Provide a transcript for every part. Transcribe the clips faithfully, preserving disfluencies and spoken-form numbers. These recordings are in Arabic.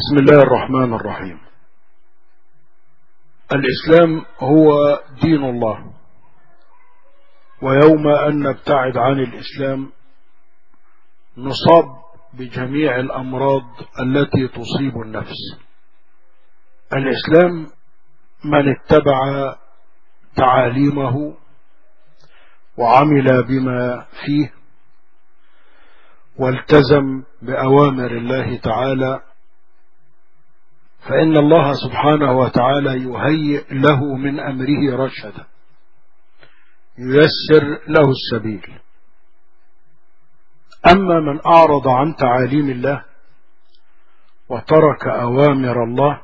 بسم الله الرحمن الرحيم. الإسلام هو دين الله، ويوم أن نبتعد عن الإسلام نصاب بجميع الأمراض التي تصيب النفس. الإسلام من اتبع تعاليمه وعمل بما فيه والتزم بأوامر الله تعالى فإن الله سبحانه وتعالى يهيئ له من أمره رشدا، ييسر له السبيل. أما من أعرض عن تعاليم الله وترك أوامر الله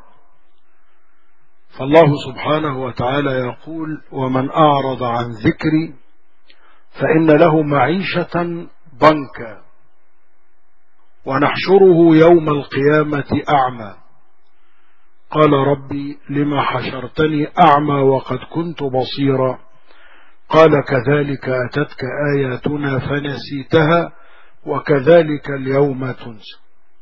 فالله سبحانه وتعالى يقول: ومن أعرض عن ذكري فإن له معيشة ضنكا ونحشره يوم القيامة أعمى. قال: ربي لما حشرتني أعمى وقد كنت بصيرا. قال: كذلك أتتك آياتنا فنسيتها وكذلك اليوم تنسى.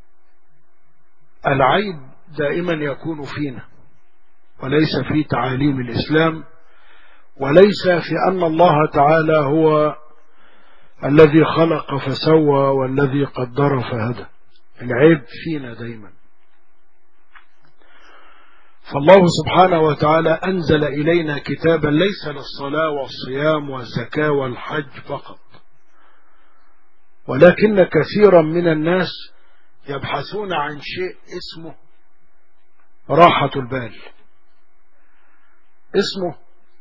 العيب دائما يكون فينا وليس في تعاليم الإسلام، وليس في أن الله تعالى هو الذي خلق فسوى والذي قدر فهدى. العيب فينا دائما. فالله سبحانه وتعالى أنزل إلينا كتابا ليس للصلاة والصيام والزكاة والحج فقط، ولكن كثيرا من الناس يبحثون عن شيء اسمه راحة البال، اسمه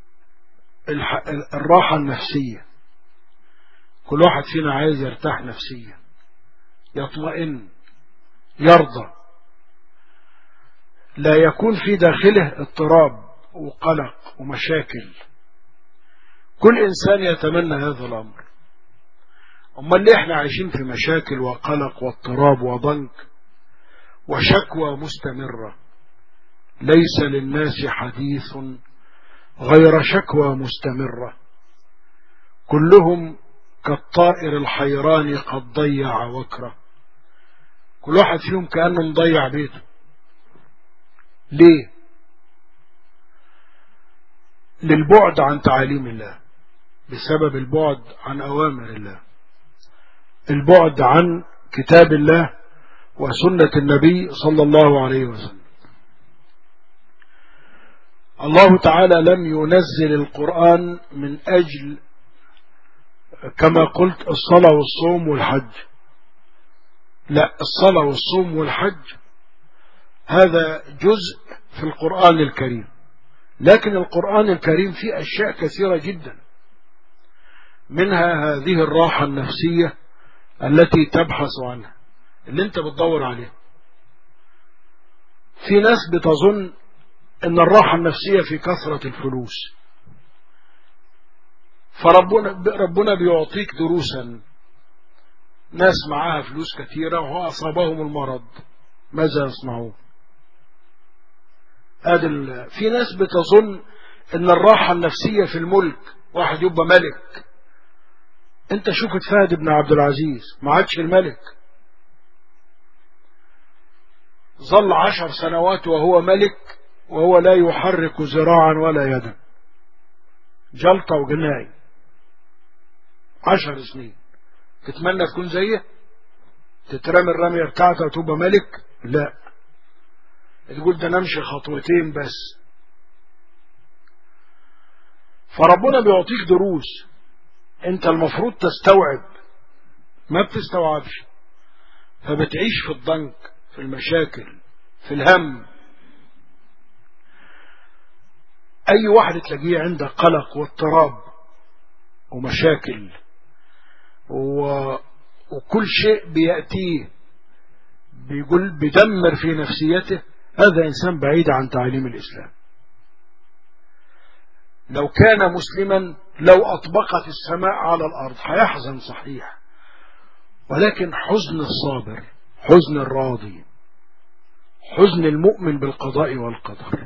الراحة النفسية. كل واحد فينا عايز يرتاح نفسيا، يطمئن، يرضى، لا يكون في داخله اضطراب وقلق ومشاكل. كل إنسان يتمنى هذا الأمر. أما اللي احنا عايشين في مشاكل وقلق واضطراب وضنك وشكوى مستمرة. ليس للناس حديث غير شكوى مستمرة، كلهم كالطائر الحيران قد ضيع وكره. كل واحد فيهم كأنه مضيع بيته. ليه؟ للبعد عن تعاليم الله، بسبب البعد عن أوامر الله، البعد عن كتاب الله وسنة النبي صلى الله عليه وسلم. الله تعالى لم ينزل القرآن من أجل كما قلت الصلاة والصوم والحج. لا، الصلاة والصوم والحج هذا جزء في القرآن الكريم، لكن القرآن الكريم فيه أشياء كثيرة جدا، منها هذه الراحة النفسية التي تبحث عنها، اللي انت بتدور عليها. في ناس بتظن ان الراحة النفسية في كثرة الفلوس، فربنا ربنا بيعطيك دروسا. ناس معاها فلوس كثيرة وأصابهم المرض، ماذا يصنعون؟ هذا في ناس بتظن ان الراحة النفسية في الملك، واحد يبقى ملك. انت شوفت فهد بن عبد العزيز، ما عادش الملك، ظل عشر سنوات وهو ملك وهو لا يحرك ذراعا ولا يدا، جلطة وجناي، عشر سنين. تتمنى تكون زيه؟ تترمي الرمية بتاعته وتبقى ملك؟ لا، تقول ده نمشي خطوتين بس. فربنا بيعطيك دروس انت المفروض تستوعب، ما بتستوعبش، فبتعيش في الضنك، في المشاكل، في الهم. اي واحد تلاقيه عنده قلق واضطراب ومشاكل و... وكل شيء بيأتيه بيقول بدمر في نفسيته، هذا إنسان بعيد عن تعليم الإسلام. لو كان مسلما لو أطبقت السماء على الأرض هيحزن صحيح، ولكن حزن الصابر، حزن الراضي، حزن المؤمن بالقضاء والقدر.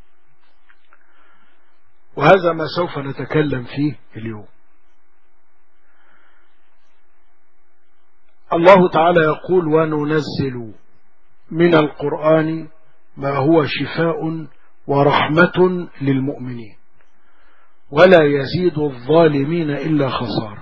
وهذا ما سوف نتكلم فيه اليوم. الله تعالى يقول: وننزل من القرآن ما هو شفاء ورحمة للمؤمنين ولا يزيد الظالمين إلا خسارة.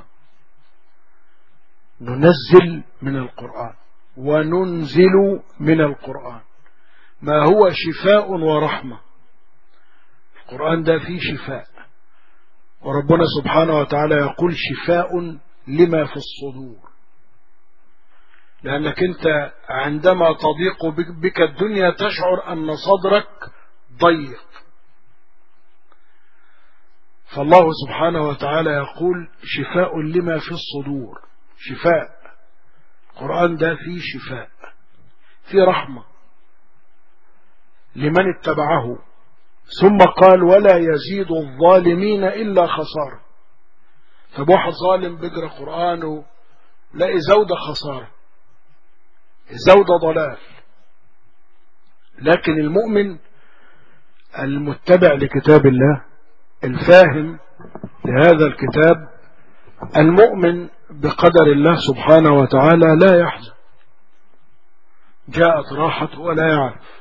ننزل من القرآن وننزل من القرآن ما هو شفاء ورحمة. القرآن ده فيه شفاء، وربنا سبحانه وتعالى يقول شفاء لما في الصدور، لأنك أنت عندما تضيق بك الدنيا تشعر أن صدرك ضيق، فالله سبحانه وتعالى يقول شفاء لما في الصدور. شفاء، القرآن ده فيه شفاء، فيه رحمة لمن اتبعه. ثم قال ولا يزيد الظالمين إلا خسارة. طب واحد ظالم بيقرأ قرآنه لاقي زودة خسارة، زودة ضلال. لكن المؤمن المتبع لكتاب الله الفاهم لهذا الكتاب المؤمن بقدر الله سبحانه وتعالى لا يحزن، جاءت راحته ولا يعرف.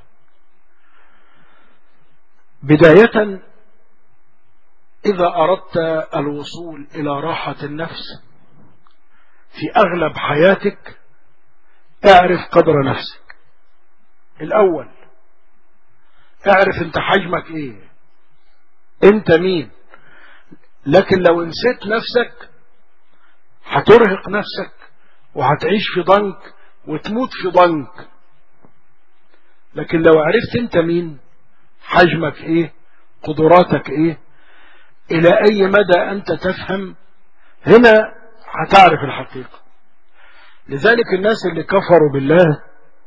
بداية إذا أردت الوصول إلى راحة النفس في أغلب حياتك اعرف قدر نفسك الأول. اعرف انت حجمك ايه، انت مين. لكن لو نسيت نفسك هترهق نفسك وهتعيش في ضنك وتموت في ضنك. لكن لو عرفت انت مين، حجمك ايه، قدراتك ايه، الى اي مدى انت تفهم، هنا هتعرف الحقيقة. لذلك الناس اللي كفروا بالله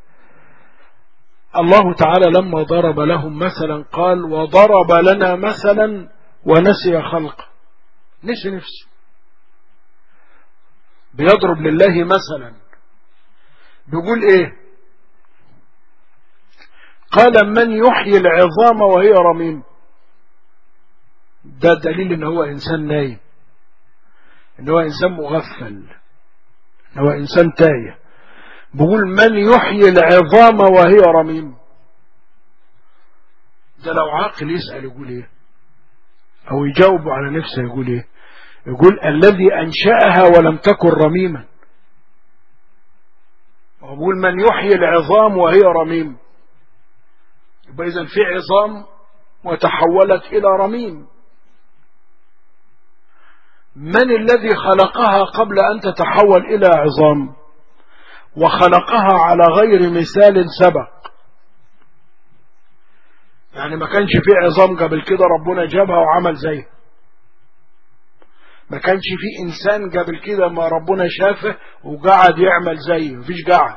الله تعالى لما ضرب لهم مثلا قال وضرب لنا مثلا ونسي خلقه. نسي نفسه، بيضرب لله مثلا، بيقول ايه؟ قال من يحيي العظام وهي رميم. ده دليل ان هو انسان نايم، ان هو انسان مغفل، ان هو انسان تايه. بيقول من يحيي العظام وهي رميم. ده لو عاقل يسأل يقول ايه، او يجاوب على نفسه يقول ايه؟ يقول الذي انشأها ولم تكن رميما. ويقول من يحيي العظام وهي رميم، يبقى اذا في عظام وتحولت الى رميم. من الذي خلقها قبل ان تتحول الى عظام وخلقها على غير مثال سبق؟ يعني ما كانش في عظام قبل كده ربنا جابها وعمل زيها، ما كانش في انسان قبل كده ما ربنا شافه وقعد يعمل زيه، مفيش قعد.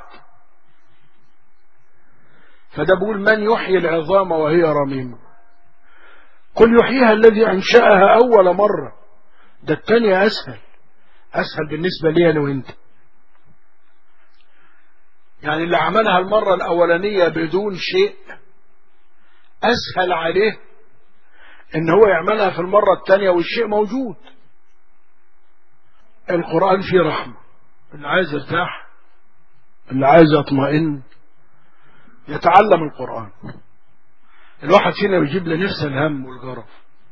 فده بقول من يحيي العظام وهي رميم. قل يحييها الذي انشأها اول مرة. ده التانية اسهل، اسهل بالنسبة لي انا وانت. يعني اللي عملها المرة الاولانية بدون شيء اسهل عليه ان هو يعملها في المرة التانية والشيء موجود. القرآن فيه رحمة، اللي عايز يرتاح، اللي عايز يطمئن يتعلم القرآن. الواحد فينا بيجيب لنفسه الهم والجرف.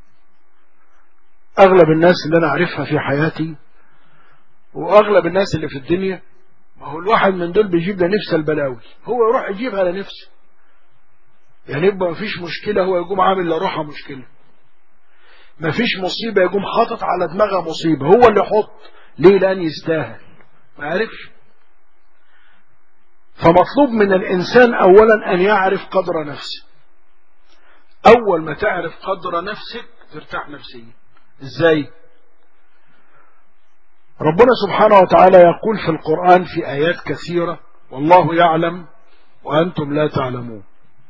اغلب الناس اللي انا اعرفها في حياتي واغلب الناس اللي في الدنيا، ما هو الواحد من دول بيجيب لنفسه البلاوي، هو يروح يجيبها لنفسه. يعني يبقى مفيش مشكلة هو يقوم عامل لروحها مشكلة، مفيش مصيبة يقوم حاطط على دماغها مصيبة، هو اللي يحط. ليه؟ لأن يستاهل، ما عارفش. فمطلوب من الإنسان أولا أن يعرف قدر نفسه. أول ما تعرف قدر نفسك ترتاح نفسيا. إزاي؟ ربنا سبحانه وتعالى يقول في القرآن في آيات كثيرة والله يعلم وأنتم لا تعلمون.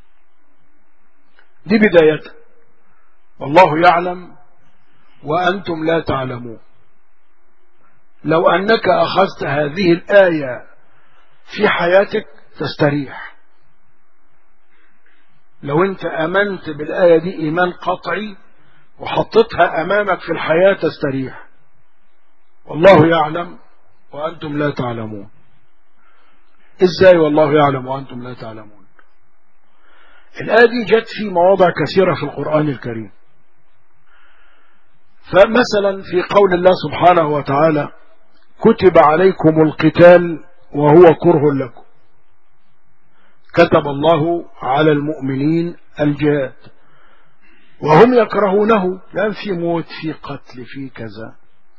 دي بداية، والله يعلم وأنتم لا تعلمون. لو أنك أخذت هذه الآية في حياتك تستريح. لو أنت أمنت بالآية دي إيمان قطعي وحطتها أمامك في الحياة تستريح. والله يعلم وأنتم لا تعلمون. إزاي والله يعلم وأنتم لا تعلمون؟ الآية دي جت في مواضع كثيرة في القرآن الكريم. فمثلا في قول الله سبحانه وتعالى كتب عليكم القتال وهو كره لكم، كتب الله على المؤمنين الجهاد وهم يكرهونه، لأن في موت في قتل في كذا،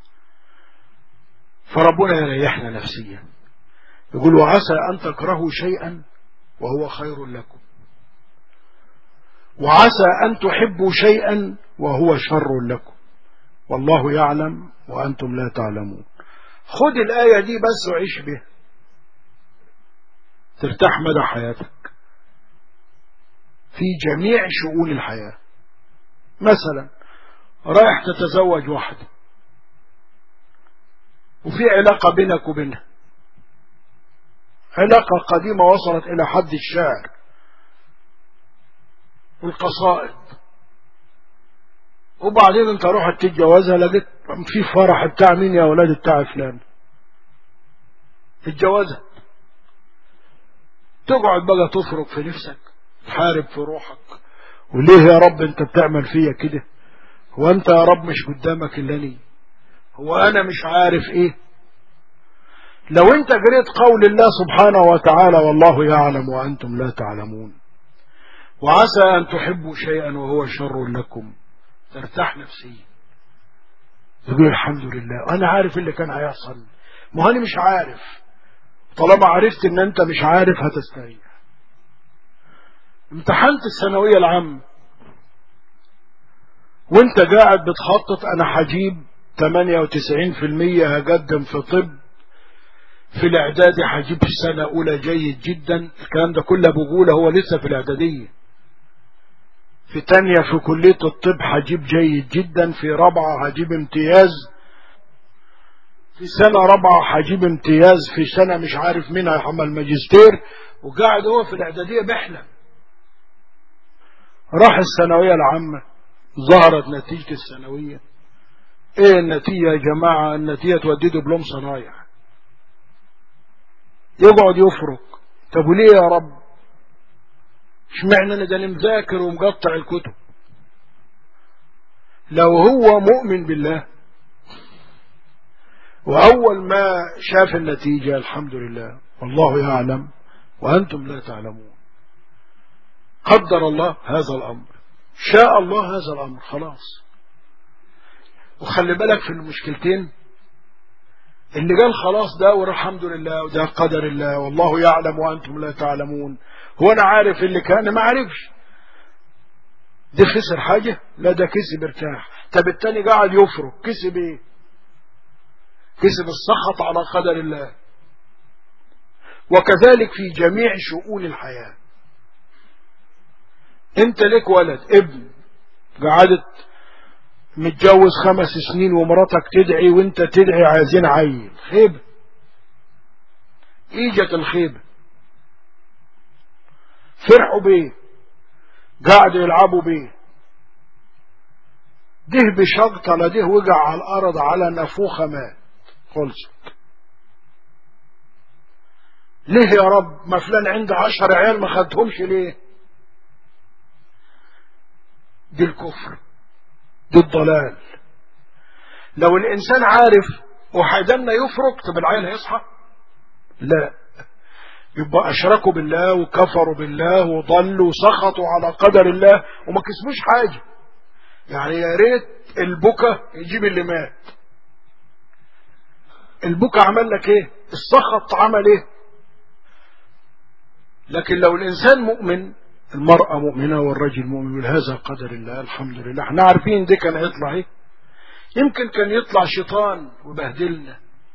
فربنا يريحنا نفسيا يقول وعسى أن تكرهوا شيئا وهو خير لكم، وعسى أن تحبوا شيئا وهو شر لكم والله يعلم وأنتم لا تعلمون. خد الآية دي بس وعيش بها ترتاح مدى حياتك في جميع شؤون الحياة. مثلا رايح تتزوج واحدة وفي علاقة بينك وبينها، علاقة قديمة وصلت إلى حد الشعر والقصائد، وبعدين انت روحت تتجوزها لقيت في فرح بتاع مين يا ولاد بتاع فلان، تتجوزها، تقعد بقى تفرق في نفسك تحارب في روحك، وليه يا رب انت بتعمل فيا كده، هو انت يا رب مش قدامك الا لي، هو انا مش عارف ايه. لو انت قريت قول الله سبحانه وتعالى والله يعلم وانتم لا تعلمون، وعسى ان تحبوا شيئا وهو شر لكم، ترتاح نفسيا تقول الحمد لله انا عارف اللي كان هيحصل، ما انا مش عارف، طالما عرفت ان انت مش عارف هتستريح. امتحنت الثانويه العامه وانت قاعد بتخطط انا هجيب ثمانية وتسعين بالمية هقدم في طب، في الاعدادي هجيب في سنه اولى جيد جدا، الكلام ده كله بقوله هو لسه في الاعداديه، في تانية في كلية الطب هجيب جيد جدا، في رابعة هجيب امتياز، في سنة رابعة هجيب امتياز، في سنة مش عارف مين هيحمل ماجستير، وقاعد هو في الاعدادية بيحلم. راح الثانوية العامة ظهرت نتيجة الثانوية، ايه النتيجة يا جماعة؟ النتيجة تودي دبلوم صنايع، يقعد يفرق، طب وليه يا رب؟ اشمعنى انا ده انا مذاكر ومقطع الكتب. لو هو مؤمن بالله واول ما شاف النتيجة الحمد لله والله يعلم وانتم لا تعلمون، قدر الله هذا الامر، شاء الله هذا الامر، خلاص. وخلي بالك في المشكلتين، اللي قال خلاص ده والحمد لله وده قدر الله والله يعلم وانتم لا تعلمون، هو انا عارف اللي كان ما عارفش، ده خسر حاجة؟ لا ده كسب ارتاح. طب التاني قاعد يفرق، كسب ايه؟ كسب السخط على قدر الله. وكذلك في جميع شؤون الحياة، انت لك ولد ابن قعدت متجوز خمس سنين ومراتك تدعي وانت تدعي عايزين عيل، خيبة، ايجت الخيبة، فرحوا بيه، قاعدوا يلعبوا بيه، ده بشغطة لده وقع على الارض على نفوخة مات، خلصت. ليه يا رب؟ ما فلان عنده عشر عيال ما خدهمش ليه؟ دي الكفر، دي الضلال. لو الانسان عارف وحيدنا يفرق، طب العيل هيصحى؟ لا، يبقى اشركوا بالله وكفروا بالله وضلوا وسخطوا على قدر الله وما كسبوش حاجة. يعني يا ريت البكا يجيب اللي مات، البكا عمل لك ايه؟ السخط عمل ايه؟ لكن لو الانسان مؤمن، المرأة مؤمنة والرجل مؤمن، هذا قدر الله الحمد لله، احنا عارفين دي كان يطلع ايه، يمكن كان يطلع شيطان وبهدلنا،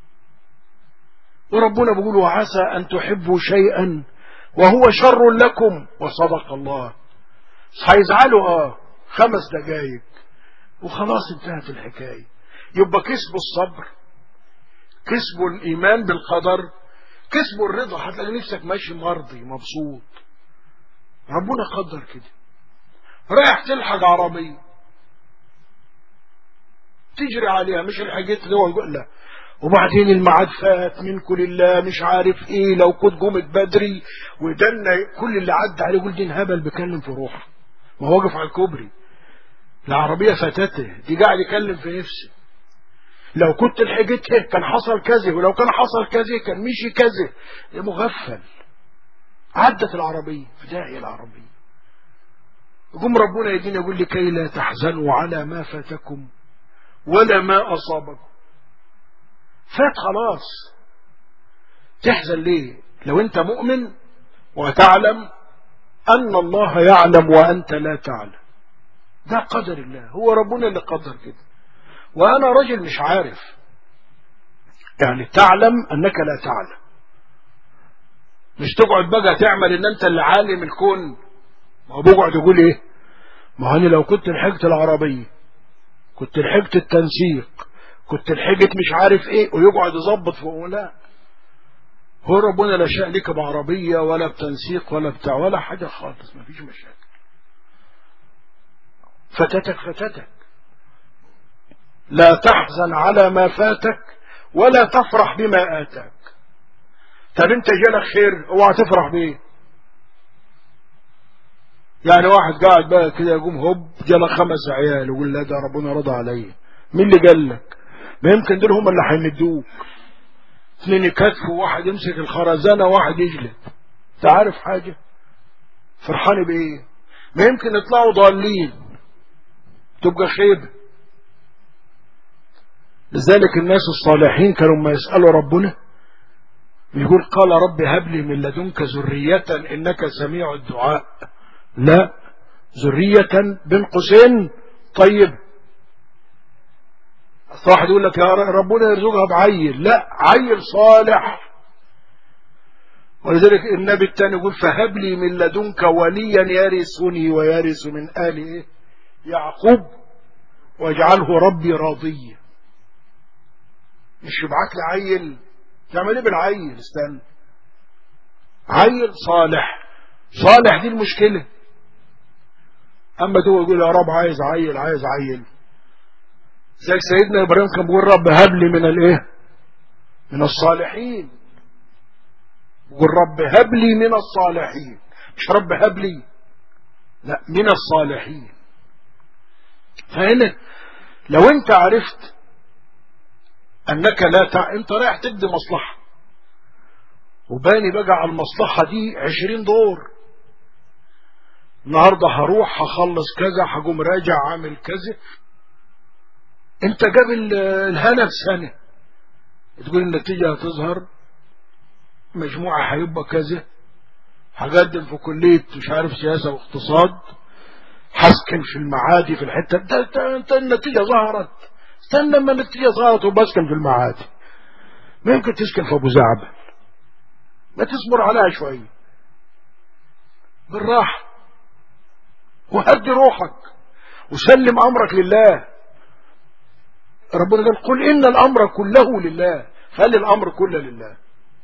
وربنا بيقول وعسى ان تحبوا شيئا وهو شر لكم وصدق الله. هيزعلوا اه خمس دقايق وخلاص انتهت الحكاية. يبقى كسبوا الصبر، كسبوا الايمان بالقدر، كسبوا الرضا، هتلاقي نفسك ماشي مرضي مبسوط، ربنا قدر كده. رايح تلحق عربية تجري عليها، مش الحاجات اللي هو لا، وبعدين الميعاد فات منكم لله مش عارف ايه، لو كنت قمت بدري ودنا كل اللي عدى عليه يقول دين هبل بيكلم في روحه، ما هو واقف على الكوبري العربية فاتته دي قاعد يكلم في نفسه، لو كنت لحقتها كان حصل كذا، ولو كان حصل كذا كان مشي كذا. يا مغفل، عدت العربية في داعي العربية. يقوم ربنا يدين يقول لكي لا تحزنوا على ما فاتكم ولا ما أصابكم. فات خلاص، تحزن ليه لو انت مؤمن وتعلم أن الله يعلم وأنت لا تعلم؟ ده قدر الله، هو ربنا اللي قدر كده، وأنا رجل مش عارف. يعني تعلم أنك لا تعلم، مش تقعد بقى تعمل ان انت اللي عالم الكون. ما هو بقعد يقول ايه، ما هو انا لو كنت لحقت العربية، كنت لحقت التنسيق، كنت لحقت مش عارف ايه، ويقعد يظبط فوق. لا، هو ربنا لا شاء لك بعربية ولا بتنسيق ولا بتاع ولا حاجة خالص، ما فيش مشاكل. فتتك فتتك، لا تحزن على ما فاتك ولا تفرح بما آتاك. طب انت جالك خير اوعى تفرح بيه. يعني واحد قاعد بقى كده يقوم هوب جالك خمس عيال ويقول لا ده ربنا رضى عليا. مين اللي قال لك؟ ما يمكن دول هم اللي هيمدوك. اثنين يكتفوا، واحد يمسك الخرزانه وواحد يجلد. انت عارف حاجه؟ فرحان بايه؟ ما يمكن يطلعوا ضالين تبقى خيبه. لذلك الناس الصالحين كانوا ما يسالوا ربنا يقول قال رب هب لي من لدنك ذريه انك سميع الدعاء. لا، ذريه بين قوسين طيب. واحد يقول لك يا ربنا يرزقها بعيل، لا، عيل صالح. ولذلك النبي الثاني يقول فهب لي من لدنك وليا يرثني ويرث من آل إيه؟ يعقوب واجعله ربي راضيا. مش يبعت لي عيل، تعمل ايه بالعيل؟ استنى، عيل صالح. صالح دي المشكلة. اما تو يقول يا رب عايز عيل عايز عيل. زي سيدنا ابراهيم كان بيقول رب هب لي من الايه؟ من الصالحين. بيقول رب هب لي من الصالحين، مش رب هب لي، لا، من الصالحين. فهنا لو انت عرفت انك لا تع... انت رايح تبدي مصلحة وباني بقى على المصلحة دي عشرين دور. النهاردة هروح هخلص كذا، هقوم راجع عامل كذا. انت قبل الهنا بسنة تقول النتيجة هتظهر، مجموعة هيبقى كذا، هقدم في كلية مش عارف سياسة واقتصاد، هسكن في المعادي في الحتة. انت, انت النتيجة ظهرت، استنى لما النتيجة ظهرت وبسكن في المعادي. ما يمكن تسكن في ابو زعبل، ما تصبر عليها شوية بالراحة وهدي روحك وسلم امرك لله. ربنا قال قل ان الامر كله لله، خلي الامر كله لله.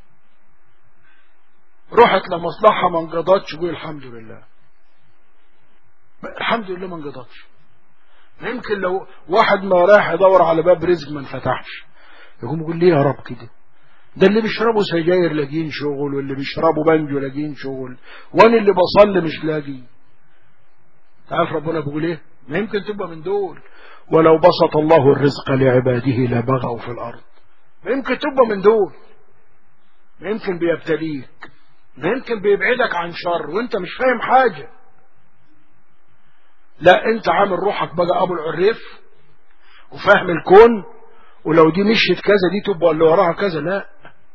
رحت لمصلحة ما انقضتش قول الحمد لله، الحمد لله ما انقضتش. يمكن لو واحد ما رايح يدور على باب رزق ما انفتحش يقوم يقول ليه يا رب كده؟ ده اللي بيشربوا سجاير لاقين شغل، واللي بيشربوا بنجو لاقين شغل، وانا اللي بصلي مش لاقي. تعرف ربنا بيقول ايه؟ ما يمكن تبقى من دول. ولو بسط الله الرزق لعباده لبغوا في الارض. ما يمكن تبقى من دول. ما يمكن بيبتليك، ما يمكن بيبعدك عن شر وانت مش فاهم حاجة. لا، انت عامل روحك بقى ابو العريف وفاهم الكون، ولو دي مشيت كذا دي تبقى اللي وراها كذا. لا،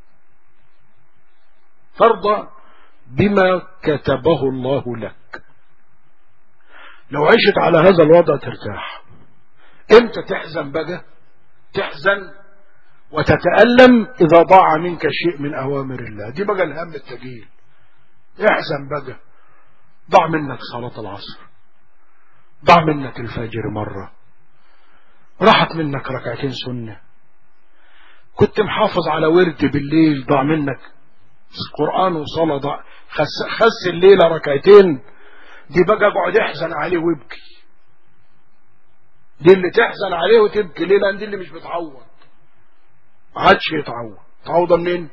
ترضى بما كتبه الله لك. لو عشت على هذا الوضع ترتاح. امتى تحزن بقى؟ تحزن وتتألم إذا ضاع منك شيء من أوامر الله. دي بقى الهم الثقيل. احزن بقى، ضاع منك صلاة العصر، ضاع منك الفجر مرة، راحت منك ركعتين سنة، كنت محافظ على ورد بالليل ضاع منك قرآن وصلاة، ضاع خس, خس الليلة ركعتين. دي بقى اقعد احزن عليه وابكي. دي اللي تحزن عليه وتبكي ليه؟ لان دي اللي مش بتعوض. ما عادش يتعود. تعوضها منين؟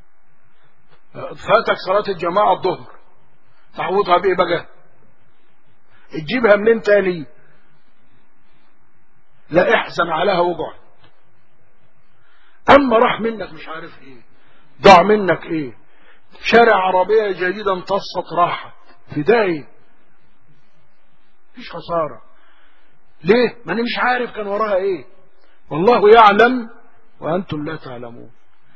فاتك صلاة الجماعة الظهر، تعوضها بايه بقى؟ تجيبها منين تاني؟ لا احزن عليها وقعد. اما راح منك مش عارف ايه، ضاع منك ايه، شارع عربية جديدة امتصت راحت، في ده ايه؟ مفيش خسارة. ليه؟ ما انا مش عارف كان وراها ايه. والله يعلم وانتم لا تعلمون.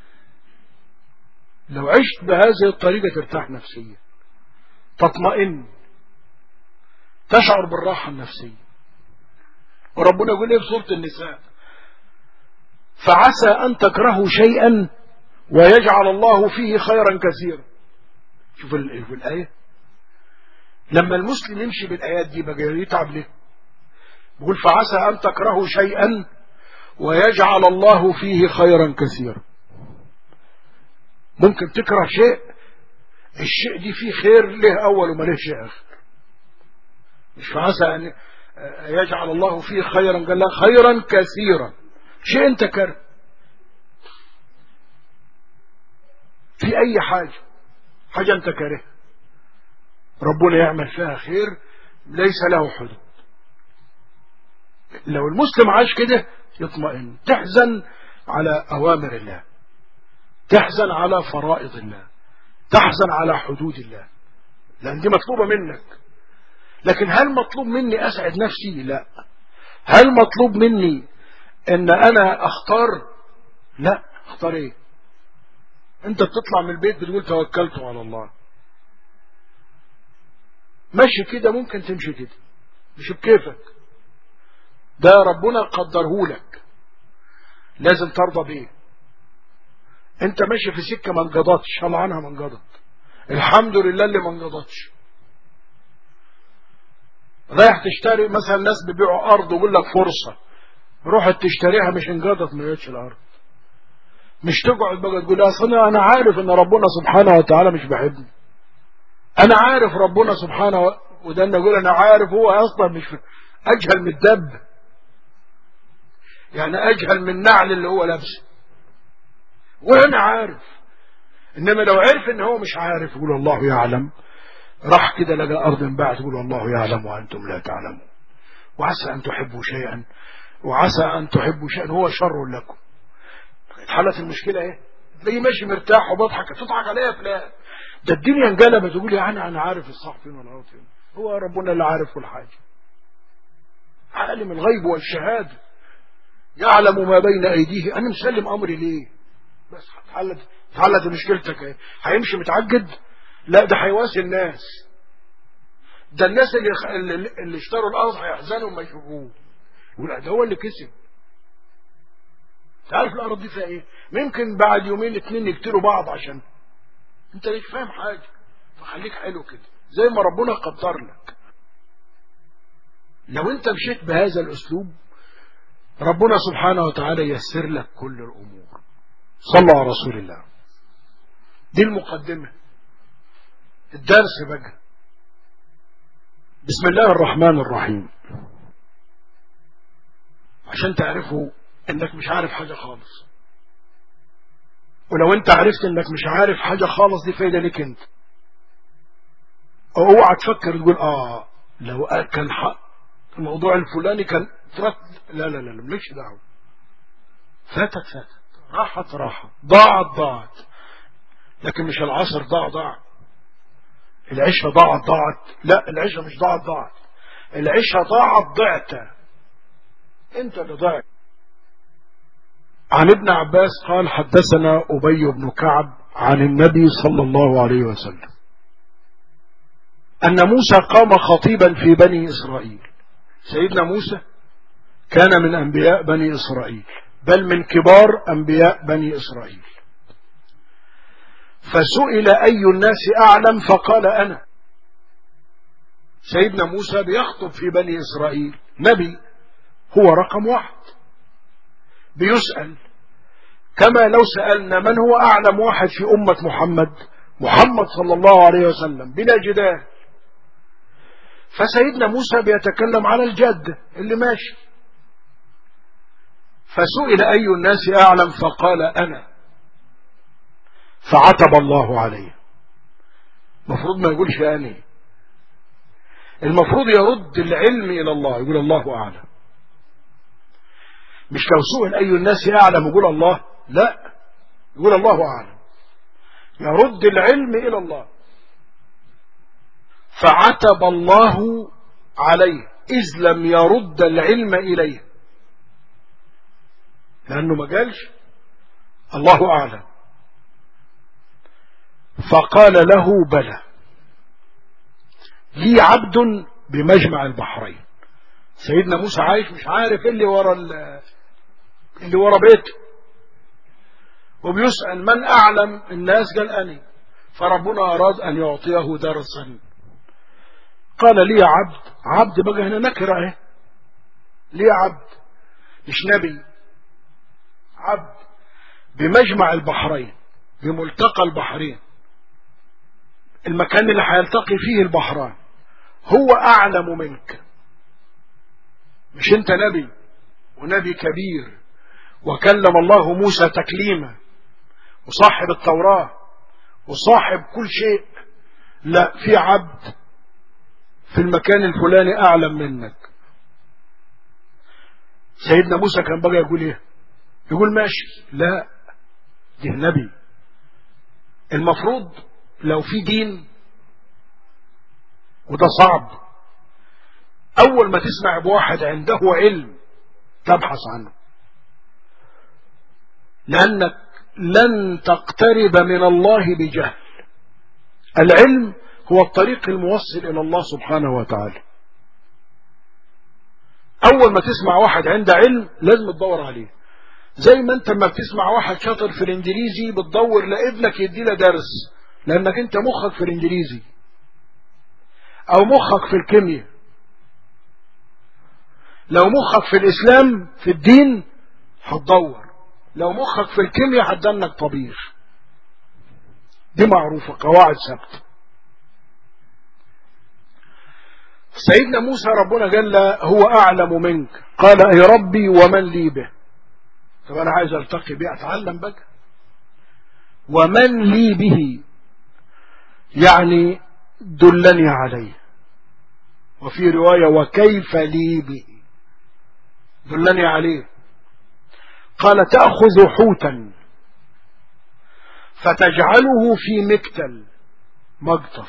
لو عشت بهذه الطريقة ترتاح نفسيا، تطمئن، تشعر بالراحة النفسية. وربنا يقول ايه في سورة النساء؟ فعسى ان تكرهوا شيئا ويجعل الله فيه خيرا كثيرا. شوف الآية. لما المسلم يمشي بالآيات دي بقى يتعب ليه؟ بيقول فعسى ان تكرهوا شيئا ويجعل الله فيه خيرا كثيرا. ممكن تكره شيء الشيء دي فيه خير له اول وما له شيء اخر. مش فعسى ان يجعل الله فيه خيرا، قال لا خيرا كثيرا. شيء انت كره في اي حاجة، حاجة انت كره ربنا يعمل فيها خير ليس له حدود. لو المسلم عاش كده يطمئن، تحزن على اوامر الله، تحزن على فرائض الله، تحزن على حدود الله، لان دي مطلوبة منك. لكن هل مطلوب مني اسعد نفسي؟ لا. هل مطلوب مني ان انا اختار؟ لا. اختار ايه؟ انت بتطلع من البيت بتقول توكلت على الله، ماشي كده، ممكن تمشي كده مش بكيفك، ده ربنا قدره لك، لازم ترضى بيه. انت ماشي في سكة ما انقضتش، الله عنها ما انقضت، الحمد لله اللي ما انقضتش. رايح تشتري مثلا، ناس بيبيعوا ارض ويقول لك فرصة، روح تشتريها مش انقضت ما جاتش الارض. مش تقعد بقى تقول اصل انا عارف ان ربنا سبحانه وتعالى مش بيحبني، انا عارف ربنا سبحانه و... وده انا اقول انا عارف، هو اصلا مش اجهل من الدب، يعني اجهل من النعل اللي هو لابسه، وانا عارف. انما لو عرف ان هو مش عارف يقول الله يعلم، راح كده لقى ارض انباعت يقول الله يعلم وانتم لا تعلمون. وعسى ان تحبوا شيئا وعسى ان تحبوا شيئا هو شر لكم. اتحلت المشكله ايه؟ تلاقيه ماشي مرتاح وبضحك، تضحك عليا فلان، ده الدنيا انقلبت، تقول يعني انا عارف الصح فين والغلط فين، هو ربنا اللي عارف كل حاجه، عالم الغيب والشهاده، يعلم ما بين ايديه، انا مسلم امري ليه؟ بس اتحلت اتحلت مشكلتك ايه؟ هيمشي متعجد؟ لا، ده هيواسي الناس، ده الناس اللي اللي اشتروا الارض هيحزنوا وما يشوفوه، يقول ده هو اللي كسب. تعرف الارض دي فيها ايه؟ ممكن بعد يومين اتنين يقتلوا بعض عشان انت مش فاهم حاجه، فخليك حلو كده زي ما ربنا قدر لك. لو انت مشيت بهذا الاسلوب ربنا سبحانه وتعالى ييسر لك كل الامور. صلى على رسول الله. دي المقدمه. الدرس بقى، بسم الله الرحمن الرحيم، عشان تعرفوا انك مش عارف حاجه خالص. ولو انت عرفت انك مش عارف حاجه خالص دي فايده ليك انت. اوعى تفكر تقول اه لو كان حق الموضوع الفلاني كان فات. لا لا لا مالكش دعوه. فاتت فاتت، راحت راحت، ضاعت ضاعت. لكن مش العصر ضاع ضاع، العشاء ضاعت ضاعت، لا العشاء مش ضاعت ضاعت، العشاء ضاعت ضعت، انت اللي ضعت. عن ابن عباس قال حدثنا أبي بن كعب عن النبي صلى الله عليه وسلم أن موسى قام خطيبا في بني إسرائيل. سيدنا موسى كان من أنبياء بني إسرائيل، بل من كبار أنبياء بني إسرائيل. فسئل أي الناس أعلم فقال أنا. سيدنا موسى بيخطب في بني إسرائيل، نبي، هو رقم واحد، بيسأل كما لو سألنا من هو أعلم واحد في أمة محمد، محمد صلى الله عليه وسلم، بلا جدال. فسيدنا موسى بيتكلم على الجد اللي ماشي، فسئل أي الناس أعلم فقال أنا، فعتب الله عليه. المفروض ما يقولش أنا، المفروض يرد العلم إلى الله، يقول الله أعلم. مش لو سئل أي الناس أعلم يقول الله، لا، يقول الله أعلم، يرد العلم إلى الله. فعتب الله عليه إذ لم يرد العلم إليه، لأنه ما قالش الله أعلم. فقال له بلى، لي عبد بمجمع البحرين. سيدنا موسى عايش مش عارف اللي ورا اللي ورا بيته، وبيسأل من أعلم الناس، قال أني. فربنا أراد أن يعطيه درسا، قال لي عبد. عبد بقى هنا نكرة اهي، لي عبد مش نبي، عبد بمجمع البحرين، بملتقى البحرين، المكان اللي هيلتقي فيه البحران. هو أعلم منك، مش انت نبي ونبي كبير وكلم الله موسى تكليما وصاحب التوراة وصاحب كل شيء، لا، في عبد في المكان الفلاني أعلم منك. سيدنا موسى كان بقى يقول ايه؟ يقول ماشي، لا، ده نبي. المفروض لو في دين، وده صعب، أول ما تسمع بواحد عنده علم تبحث عنه، لأنك لن تقترب من الله بجهل. العلم هو الطريق الموصل إلى الله سبحانه وتعالى. أول ما تسمع واحد عنده علم لازم تدور عليه، زي ما أنت ما بتسمع واحد شاطر في الإنجليزي بتدور لابنك يدي له درس، لأنك أنت مخك في الإنجليزي أو مخك في الكيمياء. لو مخك في الإسلام في الدين هتدور، لو مخك في الكيمياء هتدنك طبيخ. دي معروفة، قواعد ثابتة. سيدنا موسى ربنا قال له هو أعلم منك، قال أي ربي ومن لي به. طب أنا عايز ألتقي به أتعلم بقى. ومن لي به يعني دلني عليه، وفي رواية وكيف لي به، دلني عليه. قال تأخذ حوتا فتجعله في مكتل مقطف،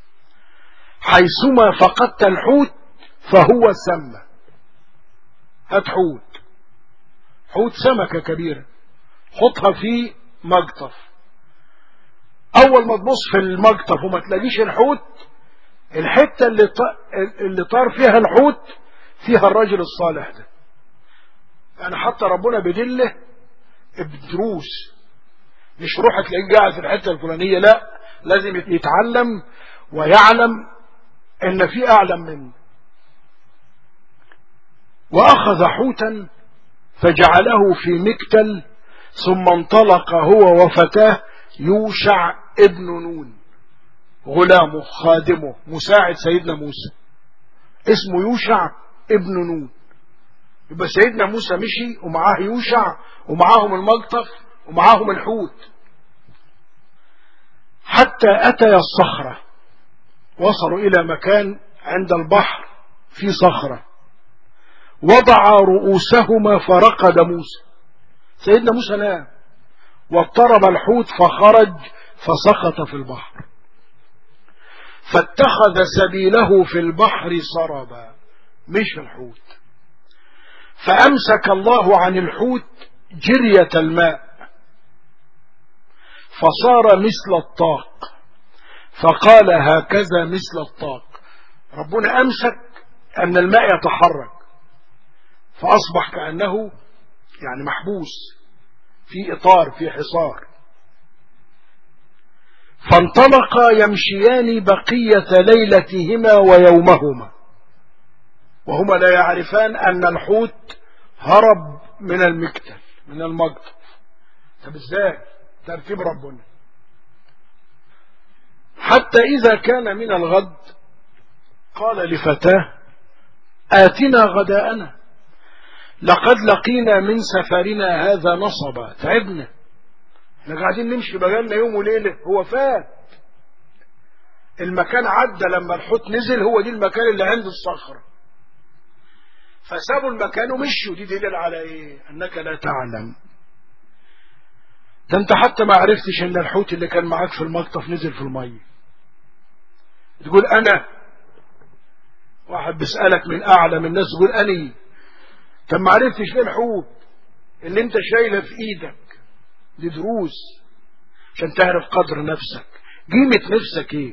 حيثما فقدت الحوت فهو سمة. هات حوت، حوت سمكة كبيرة، حطها في مقطف. أول ما تبص في المقطف وما تلاقيش الحوت، الحتة اللي اللي طار فيها الحوت فيها الرجل الصالح ده. يعني حتى ربنا بدله بدروس، مش روح تلاقيه قاعد في الحتة الفلانية، لا، لازم يتعلم ويعلم ان في اعلم منه. واخذ حوتا فجعله في مكتل، ثم انطلق هو وفتاه يوشع ابن نون، غلامه خادمه مساعد سيدنا موسى، اسمه يوشع ابن نون. يبقى سيدنا موسى مشي ومعاه يوشع ومعاهم المقطف ومعاهم الحوت، حتى أتى الصخرة. وصلوا إلى مكان عند البحر في صخرة، وضع رؤوسهما فرقد موسى. سيدنا موسى نام واضطرب الحوت فخرج فسقط في البحر، فاتخذ سبيله في البحر سربا، مش الحوت. فأمسك الله عن الحوت جرية الماء فصار مثل الطاق، فقال هكذا مثل الطاق. ربنا أمسك أن الماء يتحرك، فأصبح كأنه يعني محبوس في إطار، في حصار. فانطلقا يمشيان بقية ليلتهما ويومهما وهما لا يعرفان أن الحوت هرب من المكتل، من المقطف. طب ازاي؟ ترتيب ربنا. حتى إذا كان من الغد قال لفتاه آتنا غداءنا لقد لقينا من سفرنا هذا نصبا، تعبنا، احنا قاعدين نمشي بقالنا يوم وليلة. هو فات المكان، عدى لما الحوت نزل، هو دي المكان اللي عند الصخرة، فسابوا المكان ومشوا. دي دليل على ايه؟ انك لا تعلم. ده انت حتى ما عرفتش ان الحوت اللي كان معاك في المقطف نزل في المية. تقول انا، واحد بيسألك من اعلم الناس تقول اني، طب ما عرفتش ليه الحوت اللي انت شايله في ايدك؟ دي دروس عشان تعرف قدر نفسك، قيمة نفسك ايه.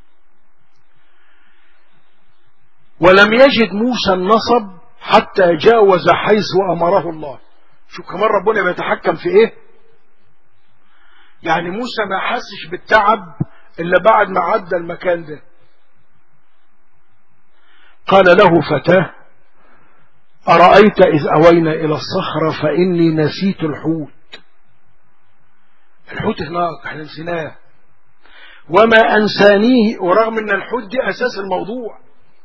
ولم يجد موسى النصب حتى جاوز حيث امره الله. شوف كمان ربنا بيتحكم في ايه. يعني موسى ما حسش بالتعب الا بعد ما عدى المكان ده. قال له فتاه أرأيت إذ أوينا إلى الصخرة فإني نسيت الحوت. الحوت هناك احنا نسيناه، وما أنسانيه، ورغم أن الحوت دي أساس الموضوع،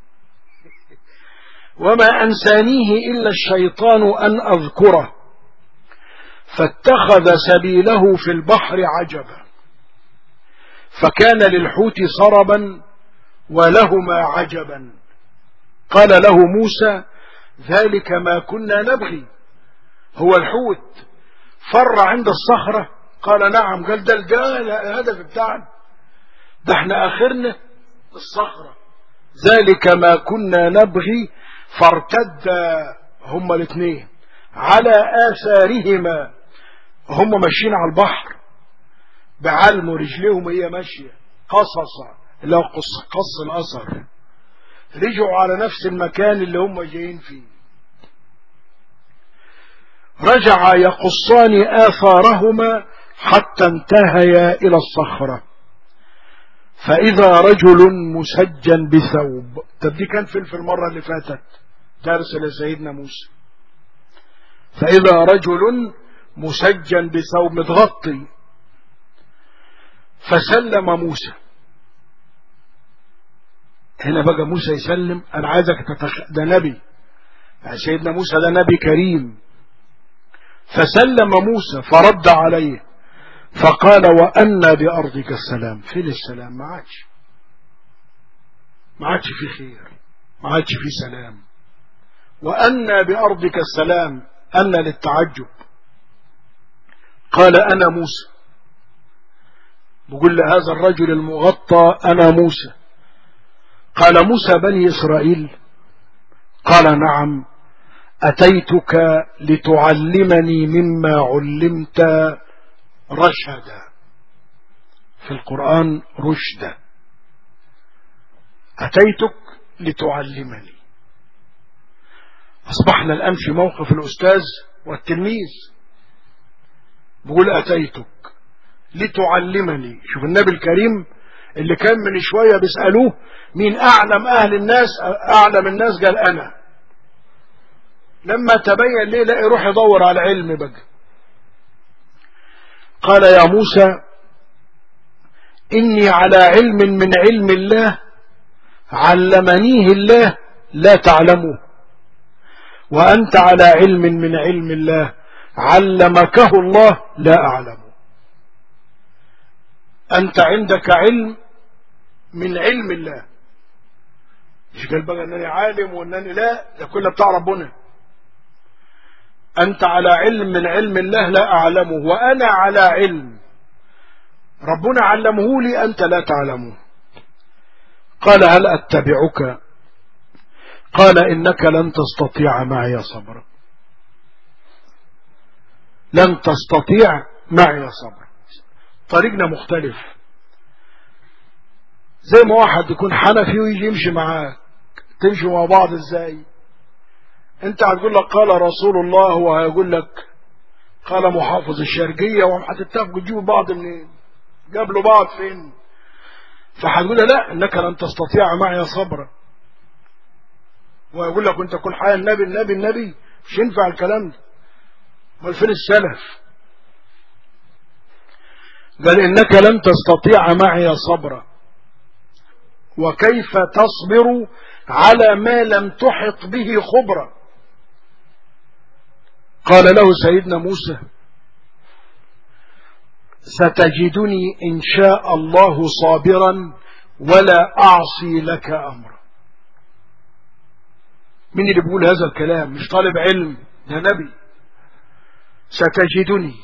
وما أنسانيه إلا الشيطان أن أذكره فاتخذ سبيله في البحر عجبا فكان للحوت سربا ولهما عجبا. قال له موسى ذلك ما كنا نبغي. هو الحوت فر عند الصخرة؟ قال نعم. قال ده الهدف بتاعنا، ده احنا آخرنا الصخرة. ذلك ما كنا نبغي فارتد هما الاثنين على آثارهما، هم ماشيين على البحر بعلم رجليهم هي ماشية قصصا، اللي هو قص, قص الأثر، رجعوا على نفس المكان اللي هم جايين فيه. رجع يقصان آثارهما حتى انتهيا إلى الصخرة فإذا رجل مسجن بثوب. طب دي كان في المرة اللي فاتت درس لسيدنا موسى. فإذا رجل مسجن بثوب متغطي فسلم موسى. هنا بقى موسى يسلم. أنا عايزك تتخ... ده نبي، يعني سيدنا موسى ده نبي كريم. فسلم موسى فرد عليه فقال وأنى بأرضك السلام. فين السلام؟ ما عادش ما عادش في خير، ما عادش في سلام. وأنى بأرضك السلام، أنى للتعجب. قال أنا موسى. بقول لهذا الرجل المغطى أنا موسى. قال موسى بني إسرائيل؟ قال نعم. أتيتك لتعلمني مما علمت رشدا. في القرآن رشدا. أتيتك لتعلمني. أصبحنا الآن في موقف الأستاذ والتلميذ. بقول أتيتك لتعلمني. شوف النبي الكريم اللي كان من شوية بيسألوه مين أعلم أهل الناس، أعلم الناس، قال أنا. لما تبين ليه لا يروح يدور على علم بقى. قال يا موسى إني على علم من علم الله علمنيه الله لا تعلمه، وأنت على علم من علم الله علمكه الله لا أعلمه. أنت عندك علم من علم الله، مش قال بقى أنني عالم وأنني لا، ده كله بتاع ربنا. أنت على علم من علم الله لا أعلمه، وأنا على علم ربنا علمه لي أنت لا تعلمه. قال هل أتبعك؟ قال إنك لن تستطيع معي صبرا. لن تستطيع معي صبرا. طريقنا مختلف. زي ما واحد يكون حنفي ويجي يمشي معاك، تمشي مع بعض ازاي؟ انت هتقول لك قال رسول الله، وهيقول لك قال محافظ الشرقية، وهتتفقوا تجيبوا بعض منين؟ قابلوا بعض فين؟ فهتقول لا انك لن تستطيع معي صبرا، ويقول لك انت كل حاجه النبي النبي النبي، مش ينفع الكلام ده. امال فين السلف؟ قال انك لن تستطيع معي صبرا، وكيف تصبر على ما لم تحط به خبرا. قال له سيدنا موسى ستجدني إن شاء الله صابرا ولا أعصي لك أمرا. مين اللي بيقول هذا الكلام؟ مش طالب علم، ده نبي. ستجدني،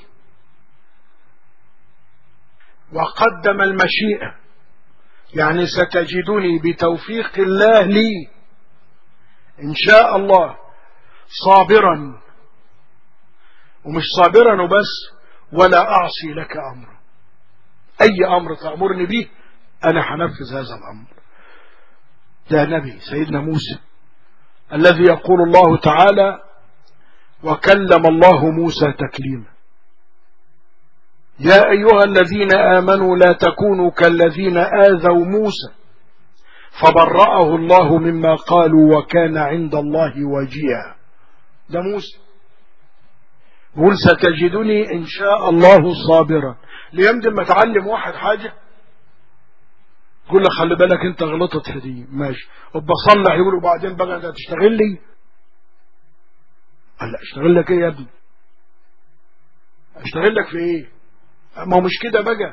وقدم المشيئة، يعني ستجدني بتوفيق الله لي إن شاء الله صابرا، ومش صابرا وبس، ولا أعصي لك أمرا. أي أمر تأمرني به أنا هنفذ هذا الأمر. ده نبي سيدنا موسى الذي يقول الله تعالى وكلم الله موسى تكليما. يا أيها الذين آمنوا لا تكونوا كالذين آذوا موسى فبرأه الله مما قالوا وكان عند الله وجيها. ده موسى قل ستجدني إن شاء الله صابرا. ليمدن ما تعلم واحد حاجة يقول له خلي بالك انت غلطت في دي، ماشي، وبصلح يقولوا بعدين بقى انت تشتغل لي. قال لا، اشتغل لك ايه يا ابني؟ اشتغل لك في ايه؟ ما هو مش كده بقى،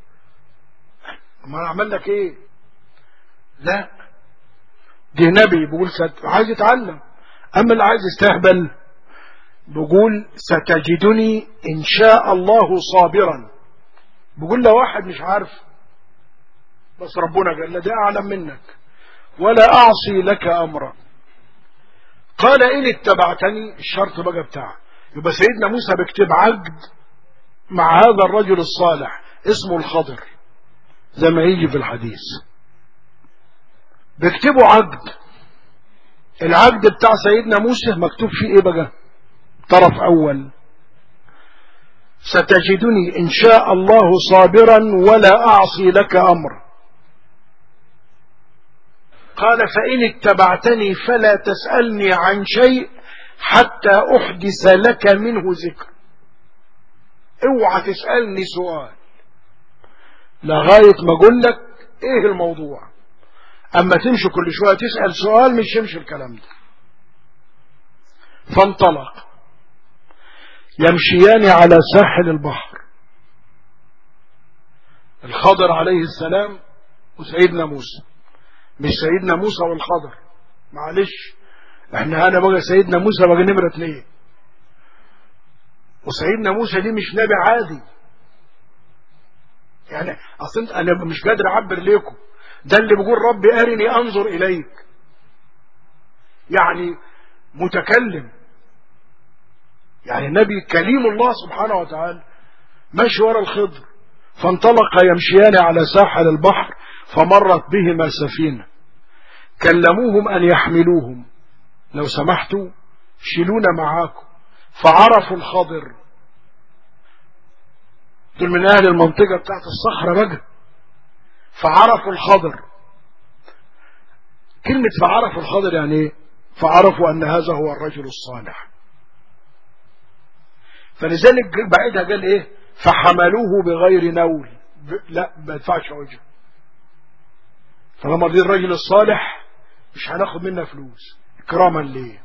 ما انا اعمل لك ايه؟ لا، دي نبي بيقول ست... عايز يتعلم. اما اللي عايز يستهبل بيقول ستجدني ان شاء الله صابرا. بيقول له واحد مش عارف، بس ربنا قال له ده اعلم منك، ولا اعصي لك امرا. قال ان اتبعتني، الشرط بقى بتاعه. يبقى سيدنا موسى بيكتب عقد مع هذا الرجل الصالح اسمه الخضر زي ما يجي في الحديث. بيكتبوا عقد. العقد بتاع سيدنا موسى مكتوب فيه ايه بقى؟ طرف اول ستجدني ان شاء الله صابرا ولا اعصي لك امرا. قال فإن اتبعتني فلا تسألني عن شيء حتى أحدث لك منه ذكر. اوعى تسألني سؤال لغاية ما أقول لك ايه الموضوع. اما تمشي كل شوية تسأل سؤال مش يمشي الكلام ده. فانطلق يمشيان على ساحل البحر، الخضر عليه السلام وسيدنا موسى. مش سيدنا موسى والخضر، معلش، احنا انا بقى سيدنا موسى بقى نمرة اتنين، وسيدنا موسى دي مش نبي عادي. يعني اصلا انا مش قادر اعبر ليكم، ده اللي بيقول ربي ارني انظر اليك، يعني متكلم، يعني نبي كليم الله سبحانه وتعالى ماشي ورا الخضر. فانطلق يمشيان على ساحل البحر فمرت بهما سفينة كلموهم أن يحملوهم، لو سمحتوا شيلونا معاكم. فعرفوا الخضر، دول من أهل المنطقة بتاعت الصخرة بقى. فعرفوا الخضر. كلمة فعرفوا الخضر يعني ايه؟ فعرفوا أن هذا هو الرجل الصالح. فلذلك بعدها قال ايه؟ فحملوه بغير نول. ب... لا ما يدفعش وجه. طالما دي الرجل الصالح مش هناخد منه فلوس اكراما ليه.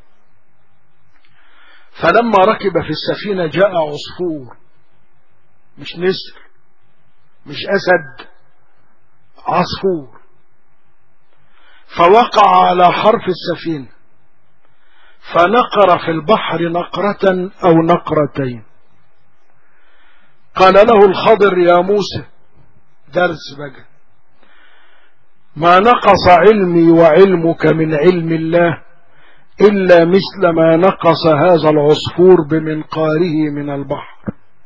فلما ركب في السفينة جاء عصفور، مش نسر مش أسد، عصفور، فوقع على حرف السفينة فنقر في البحر نقرة أو نقرتين. قال له الخضر يا موسى، درس بقى، ما نقص علمي وعلمك من علم الله إلا مثل ما نقص هذا العصفور بمنقاره من البحر.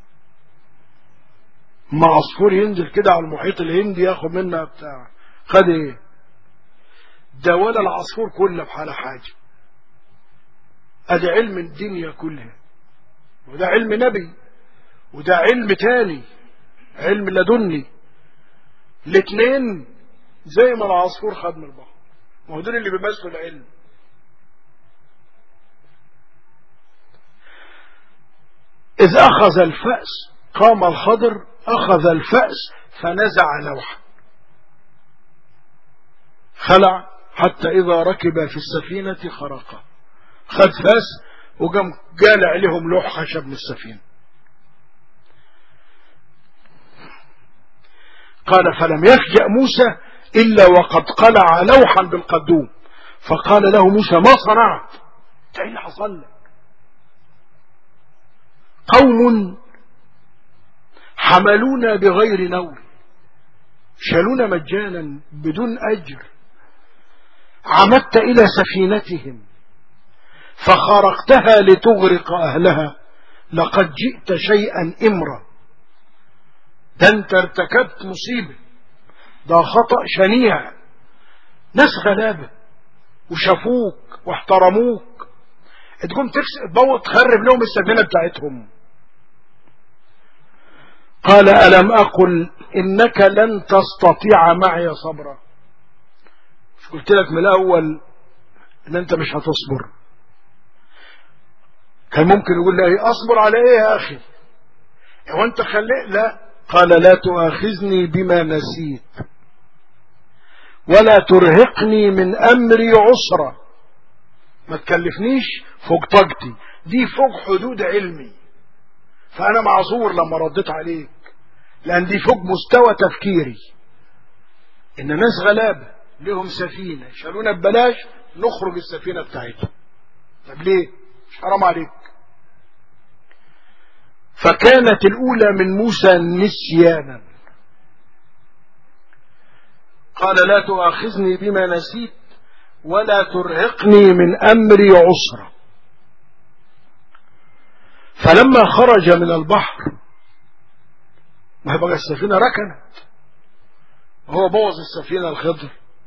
ما عصفور ينزل كده على المحيط الهندي ياخد منها بتاع، خد ايه ده؟ ولا العصفور كله بحال حاجة. ادي علم الدنيا كلها، وده علم نبي، وده علم تاني علم لدني. الاثنين زي ما العصفور خد من البحر. ما هو دول اللي بيمثلوا العلم. إذ أخذ الفأس قام الخضر أخذ الفأس فنزع لوحا، خلع حتى إذا ركب في السفينة خرقه. خد فأس وقام جالع لهم لوح خشب من السفينة. قال فلم يفجأ موسى إلا وقد قلع لوحا بالقدوم، فقال له موسى ما صنعت؟ ايه اللي حصل لك؟ قوم حملونا بغير نول، شالونا مجانا بدون أجر، عمدت إلى سفينتهم فخرقتها لتغرق أهلها، لقد جئت شيئا إمرا. ده انت ارتكبت مصيبة، ده خطأ شنيع. ناس غلابة وشافوك واحترموك، تقوم تبوط تخرب لهم السفينة بتاعتهم. قال ألم أقل إنك لن تستطيع معي صبرا؟ مش قلت لك من الأول إن أنت مش هتصبر؟ كان ممكن يقول لي أصبر على إيه يا أخي؟ هو أنت خليه؟ لا، قال لا تؤاخذني بما نسيت ولا ترهقني من أمري عسرا. ما تكلفنيش فوق طاقتي، دي فوق حدود علمي، فأنا معذور لما رديت عليك، لأن دي فوق مستوى تفكيري. إن ناس غلابة لهم سفينة شالونا ببلاش، نخرج السفينة بتاعتهم. طب ليه؟ مش حرام عليك؟ فكانت الأولى من موسى نسيانا. قال لا تؤاخذني بما نسيت ولا ترهقني من أمري عسرا. فلما خرج من البحر، ما بقى السفينة ركنت، وهو بوظ السفينة الخضر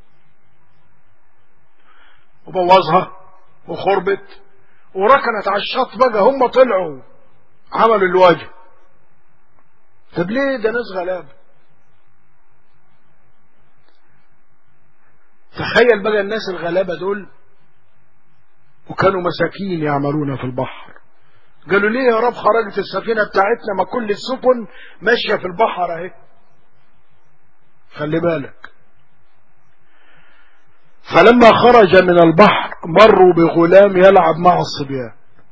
وبوظها وخربت وركنت على الشط. بقى هم طلعوا عملوا الواجب. طب ليه؟ ده ناس غلابة. تخيل بقى الناس الغلابة دول وكانوا مساكين يعملون في البحر، قالوا ليه يا رب خرجت السفينة بتاعتنا؟ ما كل السفن ماشية في البحر اهي. خلي بالك. فلما خرج من البحر مروا بغلام يلعب مع الصبيان.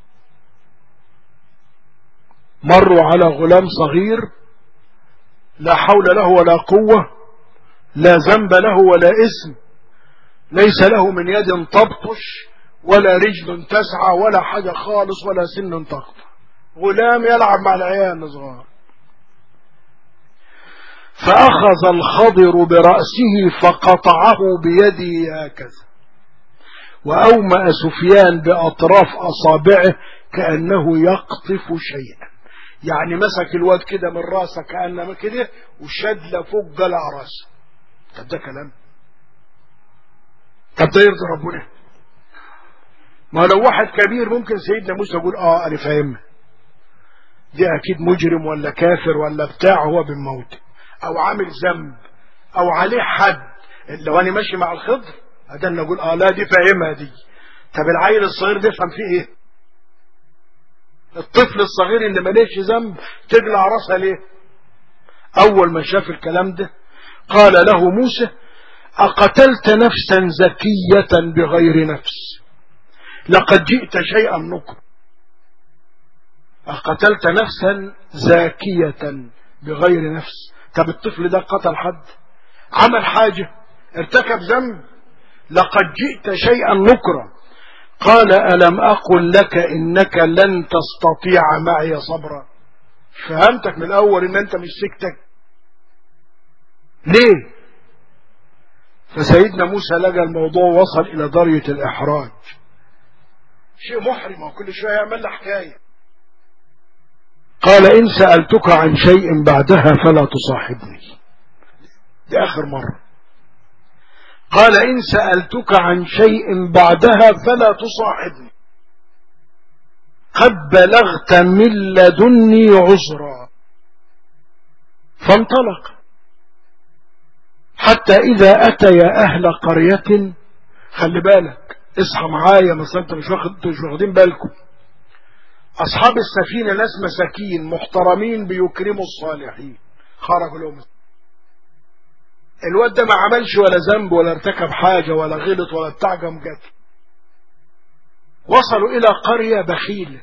مروا على غلام صغير لا حول له ولا قوة، لا ذنب له ولا اسم، ليس له من يد تبطش ولا رجل تسعى ولا حاجة خالص ولا سن تقطع. غلام يلعب مع العيال الصغار. فأخذ الخضر برأسه فقطعه بيده هكذا، وأومأ سفيان بأطراف أصابعه كأنه يقطف شيئا، يعني مسك الواد كده من راسه كأنما كده وشد لفوق جلع راسه. طب ده كلام؟ طب ده يرضي ربنا؟ ما لو واحد كبير ممكن سيدنا موسى يقول اه انا فاهمها، دي اكيد مجرم ولا كافر ولا بتاع هو بالموت او عامل ذنب او عليه حد. لو انا ماشي مع الخضر هذا نقول اه لا دي فاهمها دي. طب العيل الصغير ده يفهم فيه ايه؟ الطفل الصغير اللي ماليش ذنب تجلع راسها ليه؟ اول ما شاف الكلام ده قال له موسى اقتلت نفسا زكية بغير نفس لقد جئت شيئا نكرا. أقتلت نفسا زاكية بغير نفس. طب الطفل ده قتل حد؟ عمل حاجة؟ ارتكب ذنب؟ لقد جئت شيئا نكرا. قال ألم أقل لك إنك لن تستطيع معي صبرا؟ فهمتك من الأول إن أنت مش سكتك ليه؟ فسيدنا موسى لقى الموضوع وصل إلى درجة الإحراج، شيء محرم وكل شوية يعمل له حكاية. قال إن سألتك عن شيء بعدها فلا تصاحبني. دي آخر مرة. قال إن سألتك عن شيء بعدها فلا تصاحبني قد بلغت من لدني عذرا. فانطلق حتى إذا أتيا أهل قرية. خلي بالك اصحى معايا، مثلا انت مش واخد مش واخدين بالكم. اصحاب السفينه ناس مساكين محترمين بيكرموا الصالحين. خرجوا لهم الواد ده ما عملش ولا ذنب ولا ارتكب حاجه ولا غلط ولا بتاع، جم جت وصلوا إلى قرية بخيلة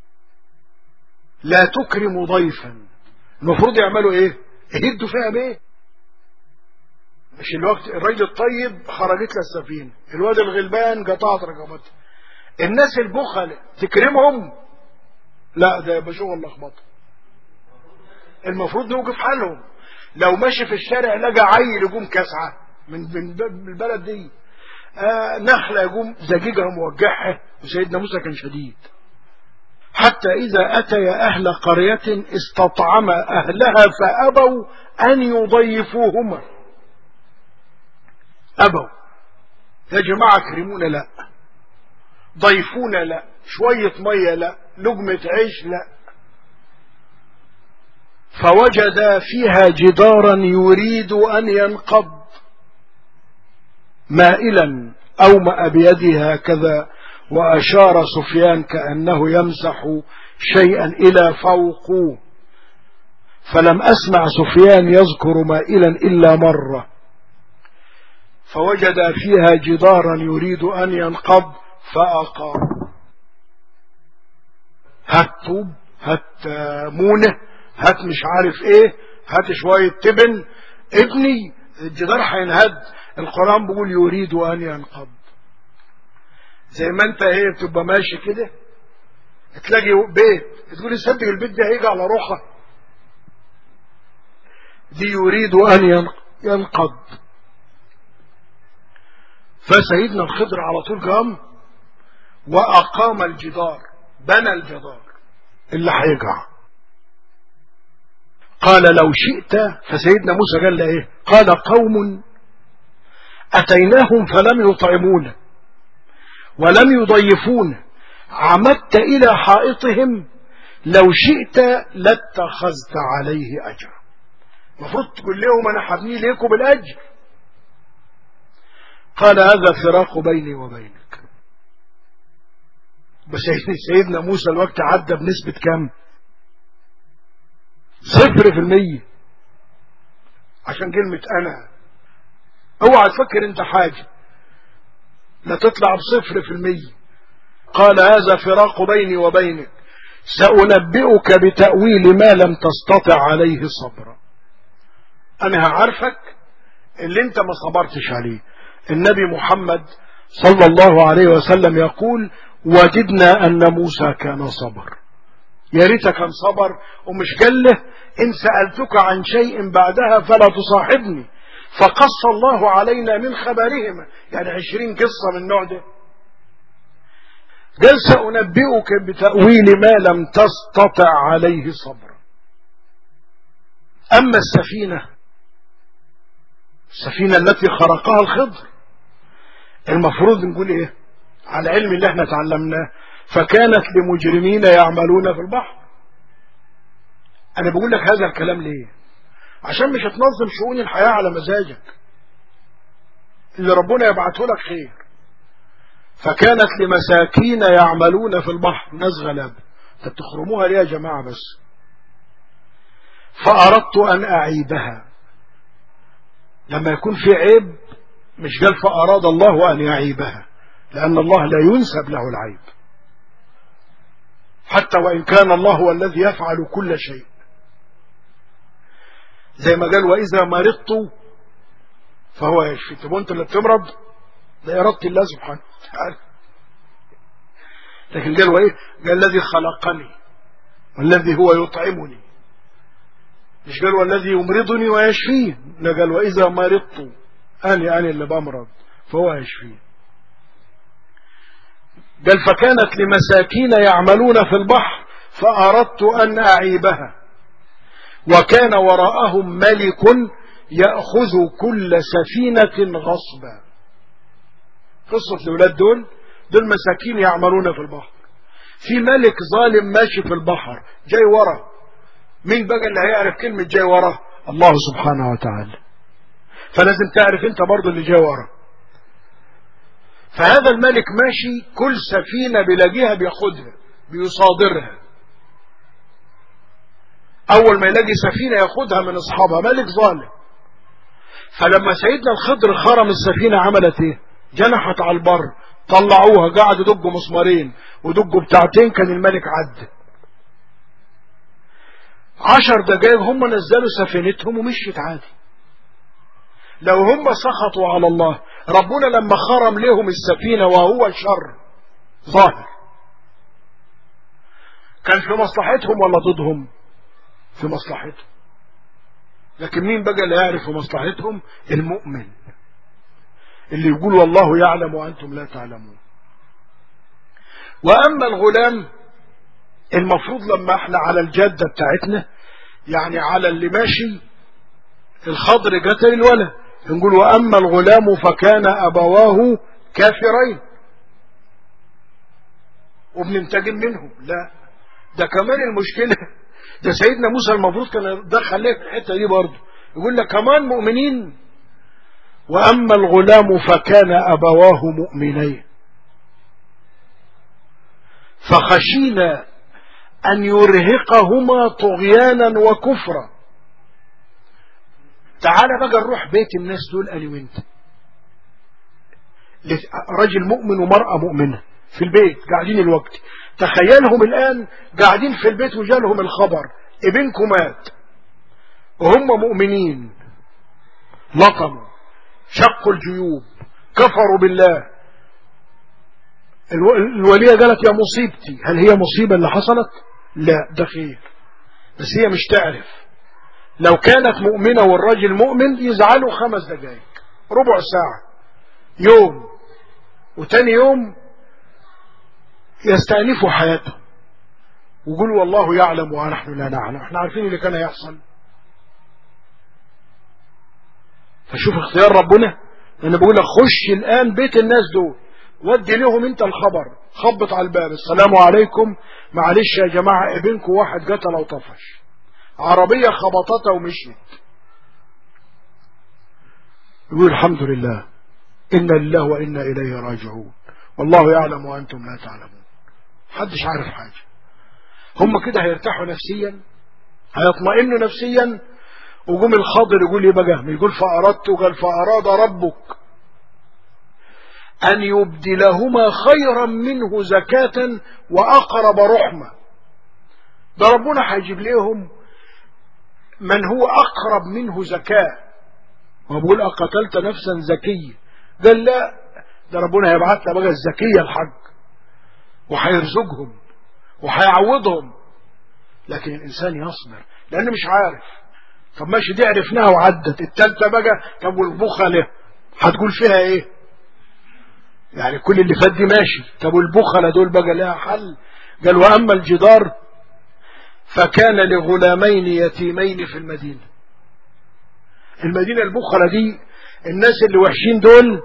لا تكرم ضيفا. المفروض يعملوا إيه؟ يهدوا فيها بيه. مش الوقت الرجل الطيب خرجت له السفينة، الواد الغلبان قطعت رقبته. الناس البخل تكرمهم؟ لا، ده يبقى شغل لخبطه. المفروض نوقف حالهم. لو ماشي في الشارع لقى عيل يقوم كسعة من من البلد دي، آه نخلة يقوم زجيجها موجعها. وسيدنا موسى كان شديد. حتى إذا أتي أهل قرية استطعم أهلها فأبوا أن يضيفوهما. أبوا. يا جماعة كرمونا لا، ضيفونا لا، شوية مية لا، لقمة عيش لا. فوجد فيها جدارا يريد أن ينقض، مائلا أومأ بيده هكذا، وأشار سفيان كأنه يمسح شيئا إلى فوق، فلم أسمع سفيان يذكر مائلا إلا مرة. فوجد فيها جدارا يريد أن ينقض فأقام. هات طوب، هات مونة، هات مش عارف ايه، هات شوية تبن، ابني الجدار هينهد. القرآن بيقول يريد أن ينقض. زي ما انت ايه بتبقى ماشي كده تلاقي بيت تقول صدق البيت ده هيجي على روحه، دي يريد أن ينقض. فسيدنا الخضر على طول قام وأقام الجدار، بنى الجدار اللي هيقع. قال لو شئت، فسيدنا موسى قال له ايه؟ قال قوم أتيناهم فلم يطعمون ولم يضيفون، عمدت إلى حائطهم، لو شئت لاتخذت عليه أجر. المفروض تقول لهم أنا هبني لكم بالأجر. قال هذا فراق بيني وبينك. بس سيدنا موسى الوقت عدى بنسبة كم؟ صفر في المية. عشان كلمة أنا، اوعى تفكر انت حاجة، لا تطلع بصفر في المية. قال هذا فراق بيني وبينك، سأنبئك بتأويل ما لم تستطع عليه صبرا. أنا هعرفك اللي انت ما صبرتش عليه. النبي محمد صلى الله عليه وسلم يقول وجدنا أن موسى كان صبر. يا ريت كان صبر ومش قال له إن سألتك عن شيء بعدها فلا تصاحبني، فقص الله علينا من خبرهما، يعني عشرين قصة من النوع ده. قال سأنبئك بتأويل ما لم تستطع عليه صبرا. أما السفينة، السفينة التي خرقها الخضر، المفروض نقول إيه على علم اللي احنا تعلمناه؟ فكانت لمجرمين يعملون في البحر. أنا بقول لك هذا الكلام ليه؟ عشان مش هتنظم شؤون الحياة على مزاجك، اللي ربنا يبعته لك خير. فكانت لمساكين يعملون في البحر، ناس غلاب. طب تخرموها ليه يا جماعة بس؟ فأردت أن أعيبها. لما يكون في عيب مش قال فأراد الله أن يعيبها، لأن الله لا ينسب له العيب، حتى وإن كان الله هو الذي يفعل كل شيء. زي ما قال وإذا مرضت فهو يشفي. طب وانت اللي بتمرض؟ ده إرادة الله سبحانه وتعالى. لكن قال وإيه؟ قال الذي خلقني والذي هو يطعمني، مش قال والذي يمرضني ويشفيه. لا، قال وإذا مرضت، أنا أنا اللي بمرض فهو يشفيه. قال فكانت لمساكين يعملون في البحر فأردت أن أعيبها، وكان وراءهم ملك يأخذ كل سفينة غصبا. قصة الأولاد دول دول مساكين يعملون في البحر، في ملك ظالم ماشي في البحر جاي ورا. مين بقى اللي هيعرف كلمة جاي ورا؟ الله سبحانه وتعالى. فلازم تعرف انت برضو اللي جاي ورا. فهذا الملك ماشي، كل سفينة بيلاقيها بياخدها بيصادرها. أول ما يلاقي سفينة ياخدها من أصحابها، ملك ظالم. فلما سيدنا الخضر خرم السفينة عملت ايه؟ جنحت على البر، طلعوها قعدوا دقوا مسمارين ودقوا بتاعتين، كان الملك عدى. عشر دقائق هم نزلوا سفينتهم ومشيت عادي. لو هم سخطوا على الله، ربنا لما خرم لهم السفينة وهو الشر ظاهر، كان في مصلحتهم ولا ضدهم؟ في مصلحتهم. لكن مين بقى اللي يعرف في مصلحتهم؟ المؤمن اللي يقول والله يعلم وأنتم لا تعلمون. وأما الغلام، المفروض لما احنا على الجادة بتاعتنا، يعني على اللي ماشي الخضر قتل الولد، نقول وأما الغلام فكان أبواه كافرين وبننتقم منهم. لا، ده كمان المشكلة، ده سيدنا موسى المفروض كان دخل لك الحتة دي برضه، يقول لك كمان مؤمنين. وأما الغلام فكان أبواه مؤمنين فخشينا أن يرهقهما طغيانا وكفرا. تعال بقى نروح بيت الناس دول أنا وانت، رجل مؤمن ومرأة مؤمنة في البيت قاعدين الوقت، تخيلهم الآن قاعدين في البيت وجالهم الخبر ابنكم مات وهم مؤمنين، لطموا شقوا الجيوب كفروا بالله. الولية قالت يا مصيبتي، هل هي مصيبة اللي حصلت؟ لا، ده خير، بس هي مش تعرف. لو كانت مؤمنة والراجل مؤمن يزعلوا خمس دقائق، ربع ساعة، يوم، وتاني يوم يستأنفوا حياتهم ويقولوا والله يعلم ونحن لا نعلم. احنا عارفين اللي كان هيحصل. فشوف اختيار ربنا. انا بقول لك خش الان بيت الناس دول، ودي لهم انت الخبر، خبط على الباب، السلام عليكم، معلش يا جماعة ابنكم واحد قتل وطفش، عربية خبطتها ومشيت. يقول الحمد لله، إنا لله وإنا إليه راجعون، والله يعلم وأنتم لا تعلمون. محدش عارف حاجة. هم كده هيرتاحوا نفسيا، هيطمئنوا نفسيا. وقوم الخضر يقول لي بقى، يقول فأردت، وقال فأراد ربك أن يبدلهما خيرا منه زكاة وأقرب رحمة. ده ربنا هيجيب لهم من هو أقرب منه زكاة. وبقول أقتلت نفسا زكية، قال لا، ده ربنا هيبعث لها بقى الزكية الحق، وهيرزقهم وهيعوضهم. لكن الإنسان يصبر لأنه مش عارف. طب ماشي، دي عرفناها وعدت. التالتة بقى، طب والبخلة هتقول فيها ايه؟ يعني كل اللي فات دي ماشي، طب والبخلة دول بقى لها حل. قال وأما الجدار فكان لغلامين يتيمين في المدينة. المدينة البخلة دي الناس اللي وحشين دول.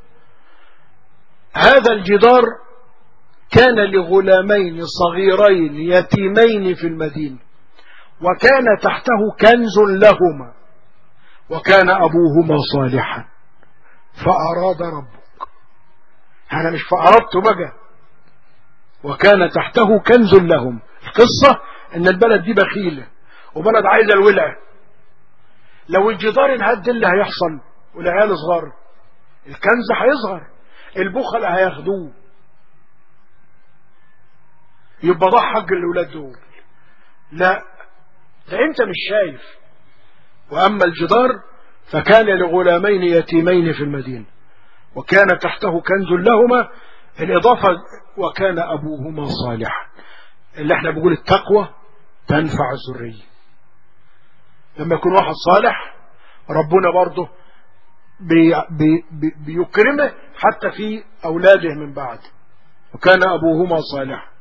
هذا الجدار كان لغلامين صغيرين يتيمين في المدينة، وكان تحته كنز لهما، وكان أبوهما صالحا فأراد ربك. أنا مش فأردت بقى، وكان تحته كنز لهم. القصة إن البلد دي بخيلة وبلد عايزة الولع. لو الجدار انهد اللي هيحصل، والعيال صغار، الكنز هيصغر، البخل هياخدوه، يبقى ضاع حق الأولاد دول. لا، ده انت مش شايف. وأما الجدار فكان لغلامين يتيمين في المدينة، وكان تحته كنز لهما، الإضافة وكان أبوهما صالحا. اللي احنا بنقول التقوى تنفع الذرية. لما يكون واحد صالح ربنا برضه بي بي بي بيكرمه حتى في أولاده من بعد. وكان أبوهما صالحا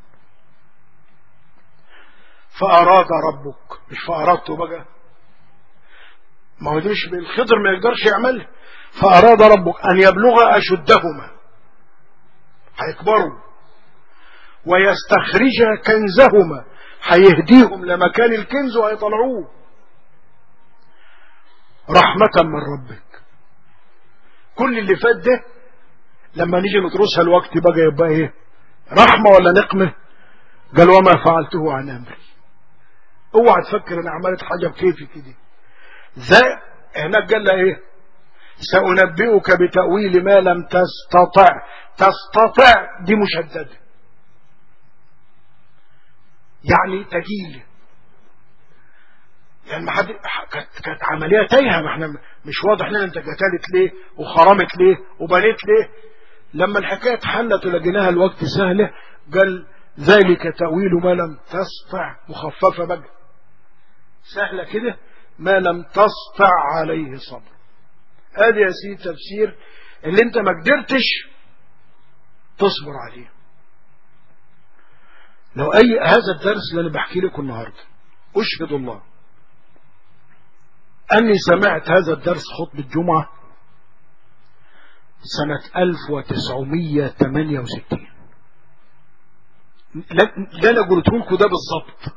فأراد ربك، مش فأردت بقى، ما هو دي مش بالخضر ما يقدرش يعمل. فأراد ربك أن يبلغ أشدهما، هيكبروا، ويستخرج كنزهما، هيهديهم لمكان الكنز وهيطلعوه، رحمة من ربك. كل اللي فات ده لما نيجي ندرسها الوقت بقى يبقى ايه؟ رحمة ولا نقمة؟ قال وما فعلته عن أمري. اوعى تفكر انا عملت حاجة بكيفي كده. ذا هناك قال له ايه؟ سأنبئك بتأويل ما لم تستطع. تستطع دي مشددة، يعني تجيل، يعني ما حد كانت كانت عمليه تايهه، ما احنا مش واضح لنا انت قتلت ليه وخرمت ليه وبنيت ليه. لما الحكايه اتحلت ولقيناها الوقت سهله قال ذلك تأويل ما لم تستطع، مخففه بقى سهله كده، ما لم تستطع عليه صبر. ادي يا سيدي تفسير اللي انت ما قدرتش تصبر عليه. لو اي هذا الدرس اللي انا بحكي لكم النهارده اشهد الله أني سمعت هذا الدرس خطبة جمعة سنة ألف وتسعمية وثمانية وستين. لا أنا قلت لكم ده بالضبط،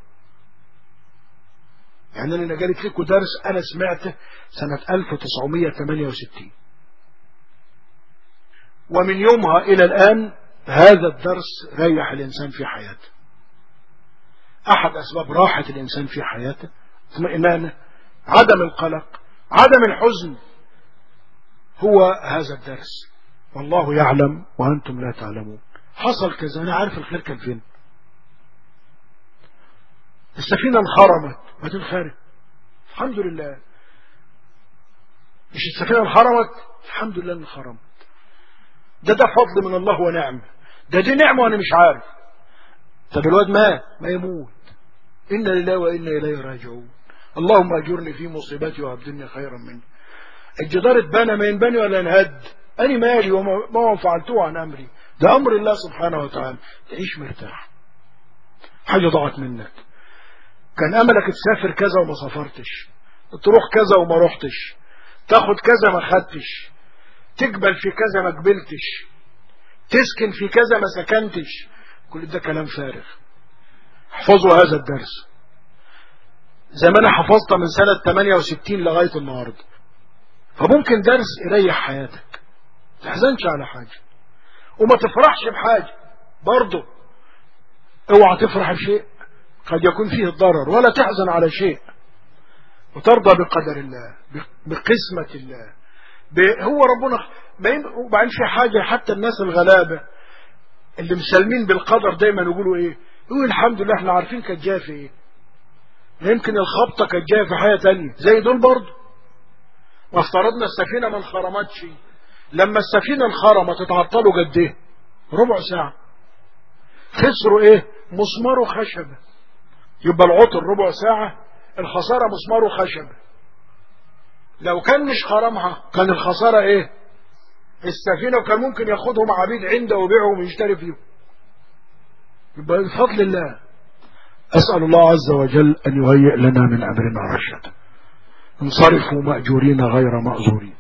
يعني أنا قلت لكم درس أنا سمعته سنة ألف وتسعمية وثمانية وستين، ومن يومها إلى الآن هذا الدرس ريح الإنسان في حياته. أحد أسباب راحة الإنسان في حياته اطمئنانه، عدم القلق، عدم الحزن، هو هذا الدرس. والله يعلم وأنتم لا تعلمون. حصل كذا، أنا عارف الخير كان فين. السفينة انخرمت، ما تنخرم الحمد لله. مش السفينة انخرمت الحمد لله انخرمت، ده ده فضل من الله ونعمة، ده دي نعمة وأنا مش عارف. طب الواد مات، ما يموت، إنا لله وإنا إليه راجعون. اللهم أجرني في مصيبتي وأبدلني خيرا مني. الجدار اتبنى ما ينبني ولا ينهد، أنا مالي وما فعلته عن أمري، ده أمر الله سبحانه وتعالى. تعيش مرتاح. حاجة ضاعت منك، كان أملك تسافر كذا وما سافرتش، تروح كذا وما روحتش، تاخد كذا ما خدتش، تقبل في كذا ما قبلتش، تسكن في كذا ما سكنتش، كل ده كلام فارغ. احفظوا هذا الدرس زي ما انا حفظت من سنة ثمانية وستين لغاية النهاردة. فممكن درس يريح حياتك، ما تحزنش على حاجة وما تفرحش بحاجة برضه. اوعى تفرح بشيء قد يكون فيه الضرر، ولا تحزن على شيء، وترضى بقدر الله، بقسمة الله، هو ربنا. وبعدين في حاجة، حتى الناس الغلابة اللي مسلمين بالقدر دايما يقولوا ايه؟ يقول الحمد لله احنا عارفين كانت جايه في ايه، يمكن الخبطة كانت جايه في حاجة تانية زي دول برضه. وافترضنا السفينة ما انخرمتش، لما السفينة انخرمت اتعطلوا قد ايه؟ ربع ساعة. خسروا ايه؟ مسمار وخشبة. يبقى العطل ربع ساعة، الخسارة مسمار وخشبة. لو كان مش خرمها كان الخسارة ايه؟ السفينة، وكان ممكن ياخدهم عبيد عنده ويبيعهم ويشتري فيهم. يبقى بفضل الله. أسأل الله عز وجل أن يهيئ لنا من أمرنا رشدا، انصرفوا مأجورين غير مأزورين.